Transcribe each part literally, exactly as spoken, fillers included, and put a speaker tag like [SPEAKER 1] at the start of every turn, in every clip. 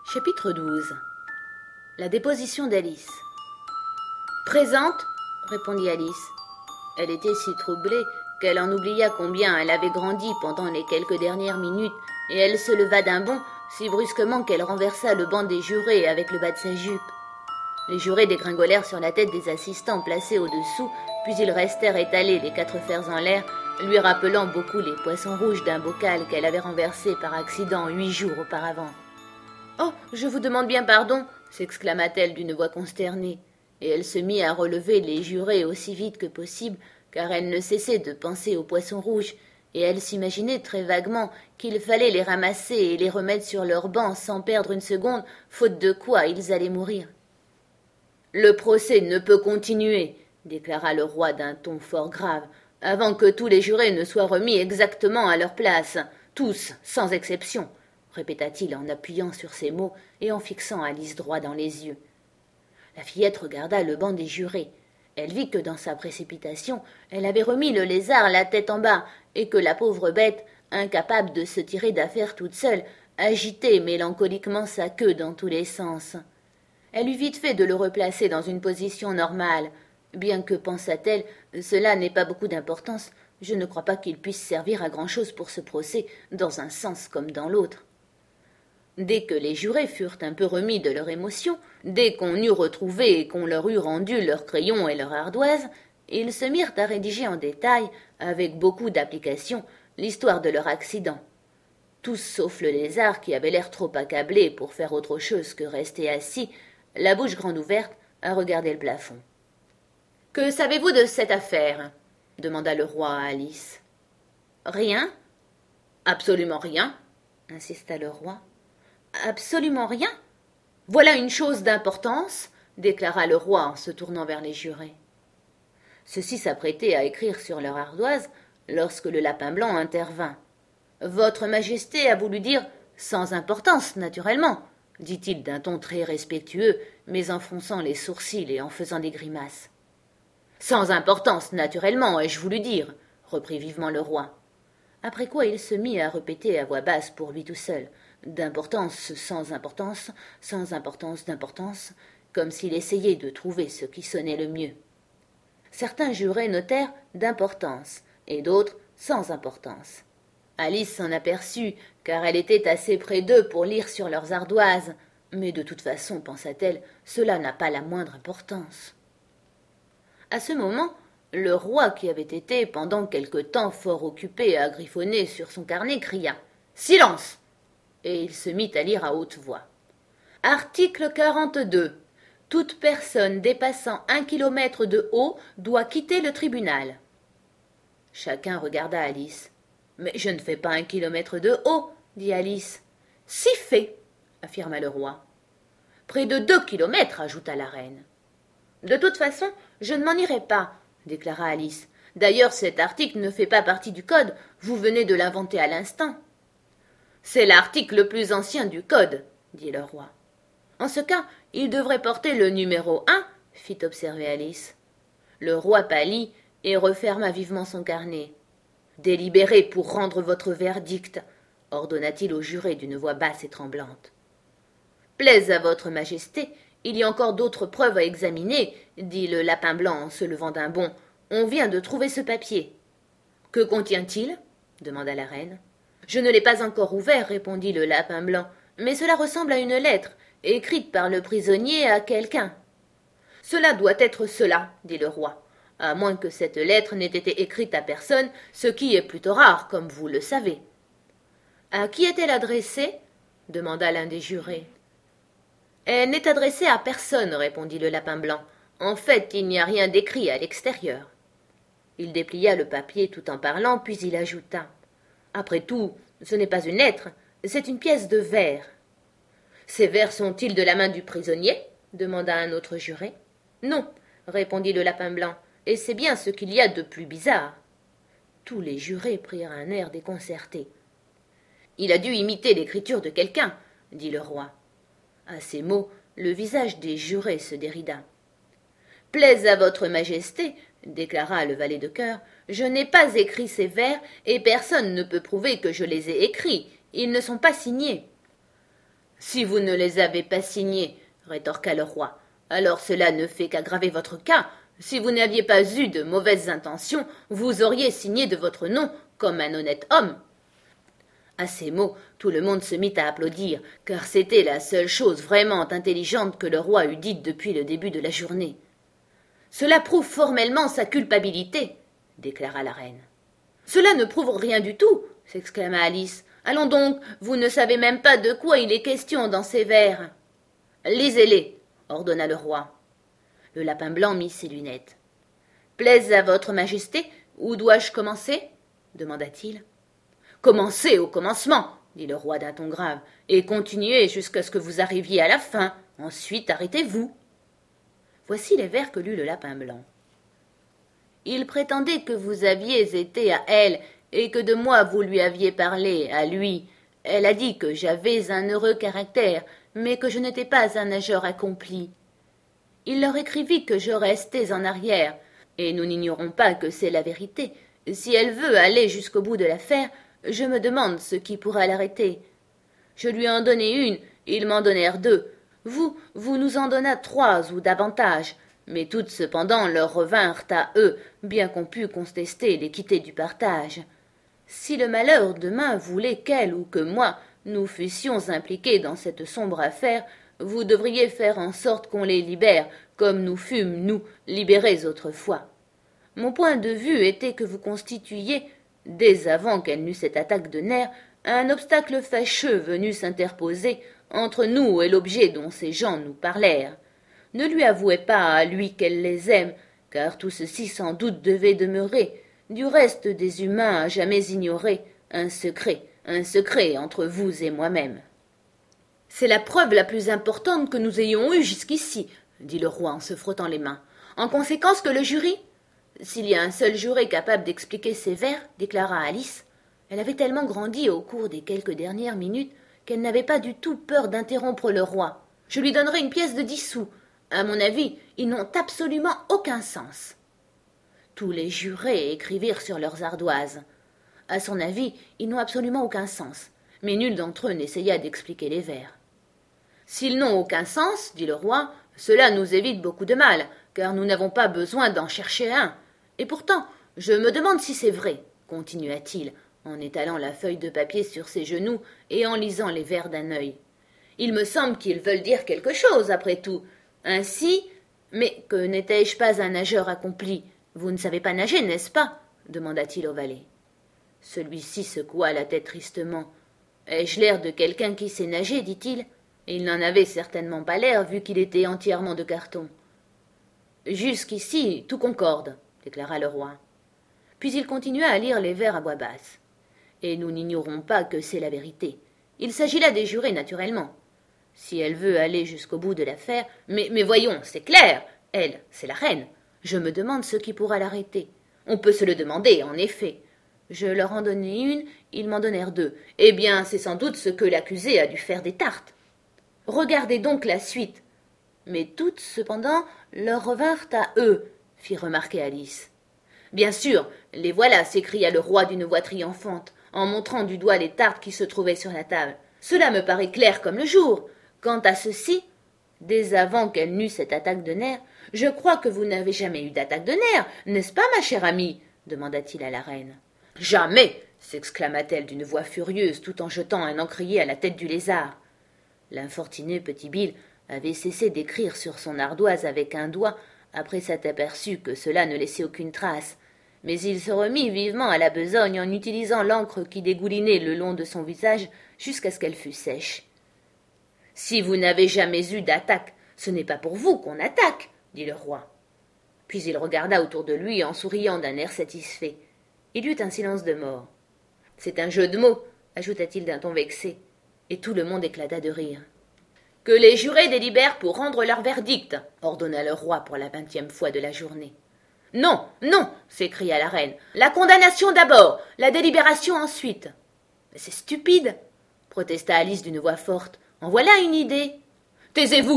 [SPEAKER 1] Chapitre douze. La déposition d'Alice. Présente, répondit Alice. Elle était si troublée qu'elle en oublia combien elle avait grandi pendant les quelques dernières minutes, et elle se leva d'un bond si brusquement qu'elle renversa le banc des jurés avec le bas de sa jupe. Les jurés dégringolèrent sur la tête des assistants placés au-dessous, puis ils restèrent étalés les quatre fers en l'air, lui rappelant beaucoup les poissons rouges d'un bocal qu'elle avait renversé par accident huit jours auparavant. « Oh, je vous demande bien pardon !» s'exclama-t-elle d'une voix consternée, et elle se mit à relever les jurés aussi vite que possible, car elle ne cessait de penser aux poissons rouges, et elle s'imaginait très vaguement qu'il fallait les ramasser et les remettre sur leur banc sans perdre une seconde, faute de quoi ils allaient mourir. « Le procès ne peut continuer, » déclara le roi d'un ton fort grave, « avant que tous les jurés ne soient remis exactement à leur place, tous, sans exception. » répéta-t-il en appuyant sur ces mots et en fixant Alice droit dans les yeux. La fillette regarda le banc des jurés. Elle vit que dans sa précipitation, elle avait remis le lézard la tête en bas, et que la pauvre bête, incapable de se tirer d'affaire toute seule, agitait mélancoliquement sa queue dans tous les sens. Elle eut vite fait de le replacer dans une position normale. Bien que, pensa-t-elle, cela n'ait pas beaucoup d'importance, je ne crois pas qu'il puisse servir à grand-chose pour ce procès, dans un sens comme dans l'autre. Dès que les jurés furent un peu remis de leur émotion, dès qu'on eut retrouvé et qu'on leur eut rendu leur crayon et leur ardoise, ils se mirent à rédiger en détail, avec beaucoup d'application, l'histoire de leur accident. Tous sauf le lézard qui avait l'air trop accablé pour faire autre chose que rester assis, la bouche grande ouverte, à regarder le plafond. « Que savez-vous de cette affaire ?» demanda le roi à Alice. « Rien. »« Absolument rien » insista le roi. « Absolument rien ? Voilà une chose d'importance, » déclara le roi en se tournant vers les jurés. Ceux-ci s'apprêtaient à écrire sur leur ardoise lorsque le lapin blanc intervint. « Votre Majesté a voulu dire « sans importance, naturellement », dit-il d'un ton très respectueux, mais en fronçant les sourcils et en faisant des grimaces. « Sans importance, naturellement, ai-je voulu dire, » reprit vivement le roi. Après quoi il se mit à répéter à voix basse pour lui tout seul, d'importance sans importance, sans importance d'importance, comme s'il essayait de trouver ce qui sonnait le mieux. Certains jurés notèrent d'importance, et d'autres sans importance. Alice s'en aperçut, car elle était assez près d'eux pour lire sur leurs ardoises, mais de toute façon, pensa-t-elle, cela n'a pas la moindre importance. À ce moment, le roi, qui avait été pendant quelque temps fort occupé à griffonner sur son carnet, cria « Silence !» et il se mit à lire à haute voix. Article quarante-deux. Toute personne dépassant un kilomètre de haut doit quitter le tribunal. Chacun regarda Alice. « Mais je ne fais pas un kilomètre de haut, » dit Alice. « Si fait, » affirma le roi. « Près de deux kilomètres, » ajouta la reine. « De toute façon, je ne m'en irai pas, » déclara Alice. « D'ailleurs, cet article ne fait pas partie du code, vous venez de l'inventer à l'instant. »« C'est l'article le plus ancien du code, » dit le roi. « En ce cas, il devrait porter le numéro un, » fit observer Alice. Le roi pâlit et referma vivement son carnet. « Délibérez pour rendre votre verdict, » ordonna-t-il au juré d'une voix basse et tremblante. « Plaise à votre majesté, il y a encore d'autres preuves à examiner, » dit le lapin blanc en se levant d'un bond. « On vient de trouver ce papier. »« Que contient-il » demanda la reine. « Je ne l'ai pas encore ouvert, » répondit le lapin blanc, « mais cela ressemble à une lettre, écrite par le prisonnier à quelqu'un. »« Cela doit être cela, » dit le roi, « à moins que cette lettre n'ait été écrite à personne, ce qui est plutôt rare, comme vous le savez. »« À qui est-elle adressée » demanda l'un des jurés. « Elle n'est adressée à personne, » répondit le lapin blanc. « En fait, il n'y a rien d'écrit à l'extérieur. » Il déplia le papier tout en parlant, puis il ajouta. « Après tout, ce n'est pas une lettre, c'est une pièce de verre. »« Ces vers sont-ils de la main du prisonnier » demanda un autre juré. « Non, » répondit le lapin blanc, « et c'est bien ce qu'il y a de plus bizarre. » Tous les jurés prirent un air déconcerté. « Il a dû imiter l'écriture de quelqu'un, » dit le roi. À ces mots, le visage des jurés se dérida. « Plaise à votre majesté, » déclara le valet de cœur, « je n'ai pas écrit ces vers, et personne ne peut prouver que je les ai écrits. Ils ne sont pas signés. » Si vous ne les avez pas signés, rétorqua le roi, alors cela ne fait qu'aggraver votre cas. Si vous n'aviez pas eu de mauvaises intentions, vous auriez signé de votre nom comme un honnête homme. À ces mots, tout le monde se mit à applaudir, car c'était la seule chose vraiment intelligente que le roi eût dite depuis le début de la journée. « Cela prouve formellement sa culpabilité, » déclara la reine. « Cela ne prouve rien du tout, » s'exclama Alice. « Allons donc, vous ne savez même pas de quoi il est question dans ces vers. »« Lisez-les, » ordonna le roi. Le lapin blanc mit ses lunettes. « Plaise à votre majesté, où dois-je commencer ?» demanda-t-il. « Commencez au commencement, » dit le roi d'un ton grave, « et continuez jusqu'à ce que vous arriviez à la fin. Ensuite, arrêtez-vous. » Voici les vers que lut le lapin blanc. « Il prétendait que vous aviez été à elle, et que de moi vous lui aviez parlé, à lui. Elle a dit que j'avais un heureux caractère, mais que je n'étais pas un nageur accompli. Il leur écrivit que je restais en arrière, et nous n'ignorons pas que c'est la vérité. Si elle veut aller jusqu'au bout de l'affaire, je me demande ce qui pourra l'arrêter. Je lui en donnai une, ils m'en donnèrent deux. Vous, vous nous en donnâtes trois ou davantage, mais toutes cependant leur revinrent à eux, bien qu'on pût contester l'équité du partage. Si le malheur demain voulait qu'elle ou que moi nous fussions impliqués dans cette sombre affaire, vous devriez faire en sorte qu'on les libère, comme nous fûmes, nous, libérés autrefois. Mon point de vue était que vous constituiez, dès avant qu'elle n'eût cette attaque de nerfs, un obstacle fâcheux venu s'interposer entre nous et l'objet dont ces gens nous parlèrent. Ne lui avouez pas à lui qu'elle les aime, car tout ceci sans doute devait demeurer, du reste des humains à jamais ignoré, un secret, un secret entre vous et moi-même. « C'est la preuve la plus importante que nous ayons eue jusqu'ici, » dit le roi en se frottant les mains. « En conséquence que le jury… » « S'il y a un seul juré capable d'expliquer ces vers, » déclara Alice. Elle avait tellement grandi au cours des quelques dernières minutes qu'elle n'avait pas du tout peur d'interrompre le roi. « Je lui donnerai une pièce de dix sous. À mon avis, ils n'ont absolument aucun sens. » Tous les jurés écrivirent sur leurs ardoises. À son avis, ils n'ont absolument aucun sens, mais nul d'entre eux n'essaya d'expliquer les vers. « S'ils n'ont aucun sens, dit le roi, cela nous évite beaucoup de mal, car nous n'avons pas besoin d'en chercher un. Et pourtant, je me demande si c'est vrai, continua-t-il, en étalant la feuille de papier sur ses genoux et en lisant les vers d'un œil. Il me semble qu'ils veulent dire quelque chose, après tout. Ainsi, mais que n'étais-je pas un nageur accompli? Vous ne savez pas nager, n'est-ce pas? Demanda-t-il au valet. Celui-ci secoua la tête tristement. Ai-je l'air de quelqu'un qui sait nager, dit-il, et il n'en avait certainement pas l'air, vu qu'il était entièrement de carton. Jusqu'ici, tout concorde, déclara le roi. Puis il continua à lire les vers à voix basse. Et nous n'ignorons pas que c'est la vérité. Il s'agit là des jurés, naturellement. Si elle veut aller jusqu'au bout de l'affaire, mais, mais voyons, c'est clair, elle, c'est la reine. Je me demande ce qui pourra l'arrêter. On peut se le demander, en effet. Je leur en donnai une, ils m'en donnèrent deux. Eh bien, c'est sans doute ce que l'accusé a dû faire des tartes. Regardez donc la suite. Mais toutes, cependant, leur revinrent à eux, fit remarquer Alice. Bien sûr, les voilà, s'écria le roi d'une voix triomphante, en montrant du doigt les tartes qui se trouvaient sur la table. Cela me paraît clair comme le jour. Quant à ceci, dès avant qu'elle n'eût cette attaque de nerfs, je crois que vous n'avez jamais eu d'attaque de nerfs, n'est-ce pas, ma chère amie? demanda-t-il à la reine. Jamais, s'exclama-t-elle d'une voix furieuse, tout en jetant un encrier à la tête du lézard. L'infortuné petit Bill avait cessé d'écrire sur son ardoise avec un doigt après s'être aperçu que cela ne laissait aucune trace, mais il se remit vivement à la besogne en utilisant l'encre qui dégoulinait le long de son visage jusqu'à ce qu'elle fût sèche. « Si vous n'avez jamais eu d'attaque, ce n'est pas pour vous qu'on attaque, » dit le roi. Puis il regarda autour de lui en souriant d'un air satisfait. Il y eut un silence de mort. « C'est un jeu de mots, » ajouta-t-il d'un ton vexé, et tout le monde éclata de rire. « Que les jurés délibèrent pour rendre leur verdict, » ordonna le roi pour la vingtième fois de la journée. « Non, non, s'écria la reine. La condamnation d'abord, la délibération ensuite. »« Mais c'est stupide, » protesta Alice d'une voix forte. « En voilà une idée. »« Taisez-vous, »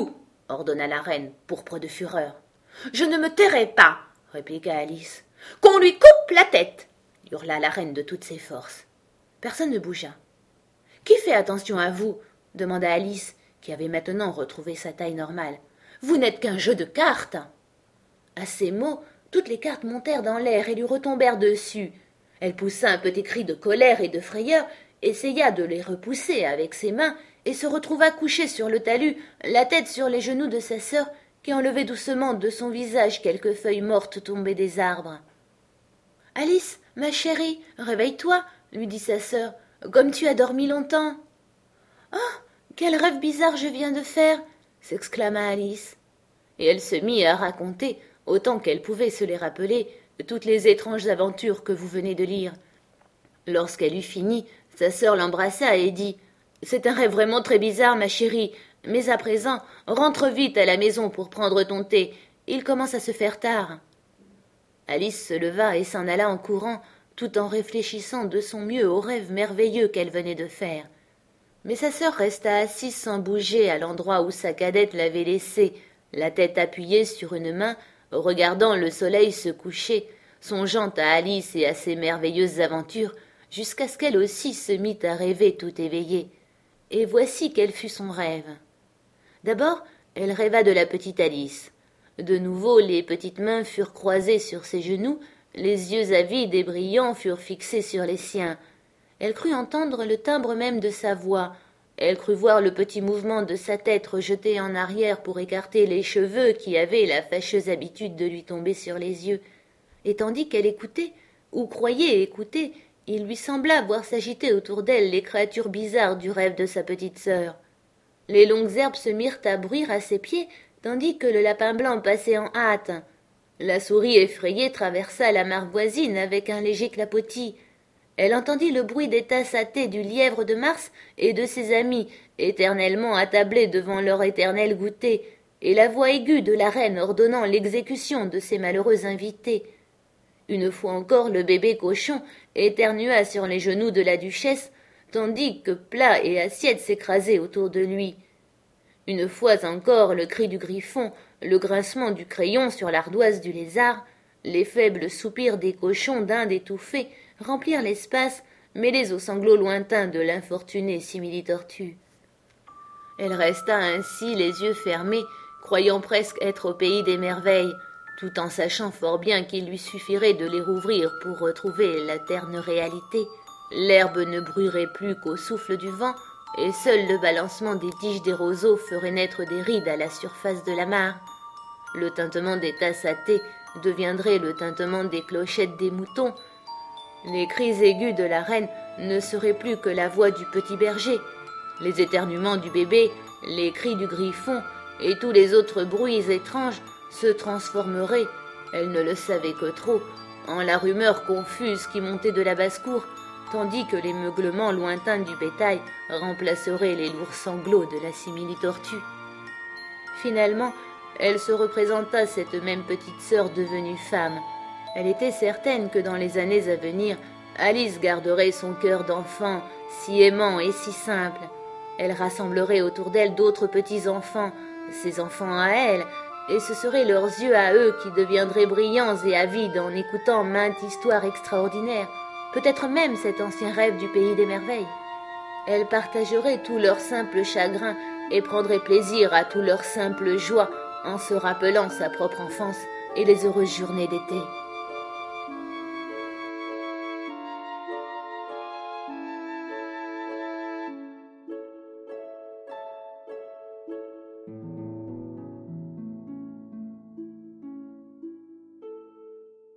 [SPEAKER 1] ordonna la reine, pourpre de fureur. « Je ne me tairai pas, » répliqua Alice. « Qu'on lui coupe la tête, » hurla la reine de toutes ses forces. Personne ne bougea. « Qui fait attention à vous ? demanda Alice, qui avait maintenant retrouvé sa taille normale. « Vous n'êtes qu'un jeu de cartes !» À ces mots, toutes les cartes montèrent dans l'air et lui retombèrent dessus. Elle poussa un petit cri de colère et de frayeur, essaya de les repousser avec ses mains et se retrouva couchée sur le talus, la tête sur les genoux de sa sœur, qui enlevait doucement de son visage quelques feuilles mortes tombées des arbres. « Alice, ma chérie, réveille-toi, lui dit sa sœur, comme tu as dormi longtemps. »« Oh, quel rêve bizarre je viens de faire !» s'exclama Alice. Et elle se mit à raconter, autant qu'elle pouvait se les rappeler, toutes les étranges aventures que vous venez de lire. Lorsqu'elle eut fini, sa sœur l'embrassa et dit « C'est un rêve vraiment très bizarre, ma chérie, mais à présent, rentre vite à la maison pour prendre ton thé. Il commence à se faire tard. » Alice se leva et s'en alla en courant, tout en réfléchissant de son mieux au rêve merveilleux qu'elle venait de faire. Mais sa sœur resta assise sans bouger à l'endroit où sa cadette l'avait laissée, la tête appuyée sur une main, regardant le soleil se coucher, songeant à Alice et à ses merveilleuses aventures, jusqu'à ce qu'elle aussi se mît à rêver tout éveillée. Et voici quel fut son rêve. D'abord, elle rêva de la petite Alice. De nouveau, les petites mains furent croisées sur ses genoux, les yeux avides et brillants furent fixés sur les siens. Elle crut entendre le timbre même de sa voix. Elle crut voir le petit mouvement de sa tête rejetée en arrière pour écarter les cheveux qui avaient la fâcheuse habitude de lui tomber sur les yeux. Et tandis qu'elle écoutait, ou croyait écouter, il lui sembla voir s'agiter autour d'elle les créatures bizarres du rêve de sa petite sœur. Les longues herbes se mirent à bruire à ses pieds, tandis que le lapin blanc passait en hâte. La souris effrayée traversa la mare voisine avec un léger clapotis. Elle entendit le bruit des tasses à thé du lièvre de Mars et de ses amis, éternellement attablés devant leur éternel goûter, et la voix aiguë de la reine ordonnant l'exécution de ses malheureux invités. Une fois encore le bébé cochon éternua sur les genoux de la duchesse, tandis que plats et assiettes s'écrasaient autour de lui. Une fois encore le cri du griffon, le grincement du crayon sur l'ardoise du lézard, les faibles soupirs des cochons d'Inde étouffés remplirent l'espace, mêlés aux sanglots lointains de l'infortunée simili-tortue. Elle resta ainsi les yeux fermés, croyant presque être au pays des merveilles, tout en sachant fort bien qu'il lui suffirait de les rouvrir pour retrouver la terne réalité. L'herbe ne bruirait plus qu'au souffle du vent, et seul le balancement des tiges des roseaux ferait naître des rides à la surface de la mare. Le tintement des tasses à thé deviendrait le tintement des clochettes des moutons. Les cris aigus de la reine ne seraient plus que la voix du petit berger. Les éternuements du bébé, les cris du griffon et tous les autres bruits étranges se transformeraient, elle ne le savait que trop, en la rumeur confuse qui montait de la basse-cour, tandis que les meuglements lointains du bétail remplaceraient les lourds sanglots de la simili-tortue. Finalement, elle se représenta cette même petite sœur devenue femme. Elle était certaine que dans les années à venir, Alice garderait son cœur d'enfant, si aimant et si simple. Elle rassemblerait autour d'elle d'autres petits-enfants, ses enfants à elle, et ce seraient leurs yeux à eux qui deviendraient brillants et avides en écoutant mainte histoire extraordinaire, peut-être même cet ancien rêve du pays des merveilles. Elle partagerait tout leur simple chagrin et prendrait plaisir à tout leur simple joie en se rappelant sa propre enfance et les heureuses journées d'été.